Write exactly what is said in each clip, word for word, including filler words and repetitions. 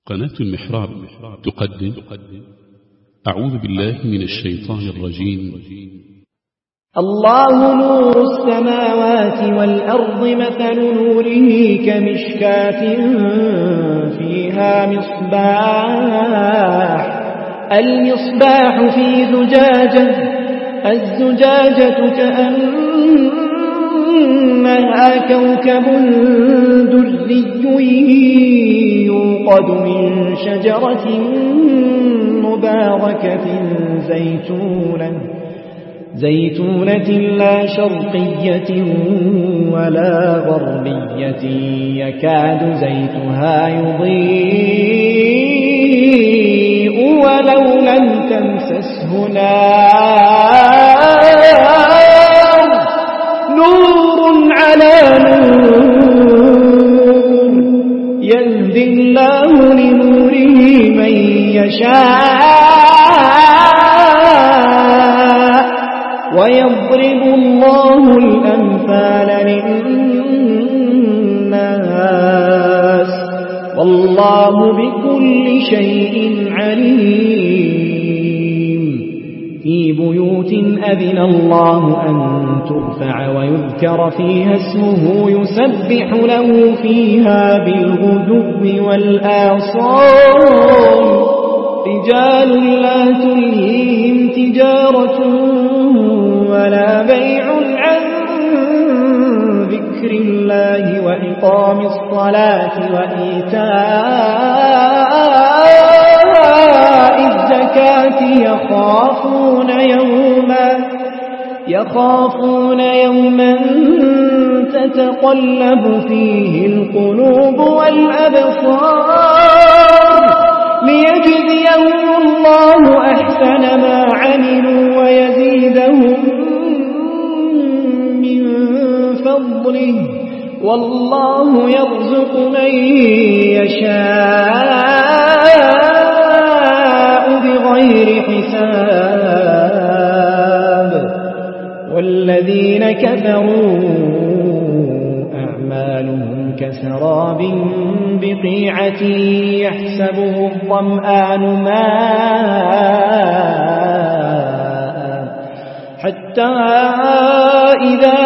قناة المحراب تقدم أعوذ بالله من الشيطان الرجيم. الله نور السماوات والأرض، مثل نوره كمشكاة فيها مصباح، المصباح في زجاجة، الزجاجة كأنها كوكب دري يوقد من شجرة مباركة زيتونة زيتونة لا شرقية ولا غربية، يكاد زيتها يضيء ولو لم تمسسه نار، نور على نور، يهدي الله لنوره من يشاء، ويضرب الله الأمثال للناس، والله بكل شيء عليم. في بيوت أذن الله أن ترفع ويذكر فيها اسمه يسبح له فيها بالغدو والآصال، رجال لا تلهيهم تجارة ولا بيع عن ذكر الله وإقام الصلاة وإيتاء الزكاة، يخافون يوما يخافون يوما تتقلب فيه القلوب والأبصار، ليجزيهم الله أحسن ما عملوا ويزيدهم من فضله، والله يرزق من يشاء بغير حساب. والذين كفروا أعمالهم كسراب بقيعة يحسبه الظمآن ماء، حتى إذا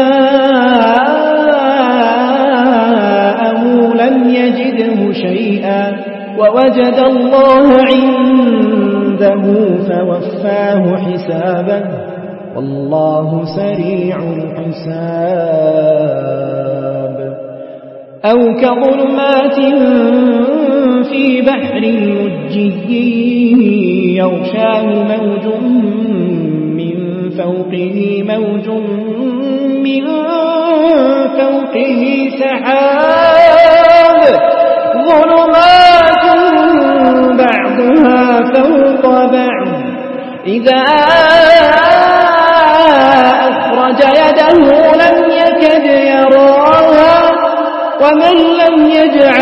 جاءه لم يجده شيئا ووجد الله عنده فوفاه حسابه، والله سريع الحساب. أو كظلمات في بحر لجي يغشاه موج من فوقه موج من فوقه سحاب، ظلمات بعضها فوق بعض، إذا أخرج يده لم يكد يراها، ومن لم يجعل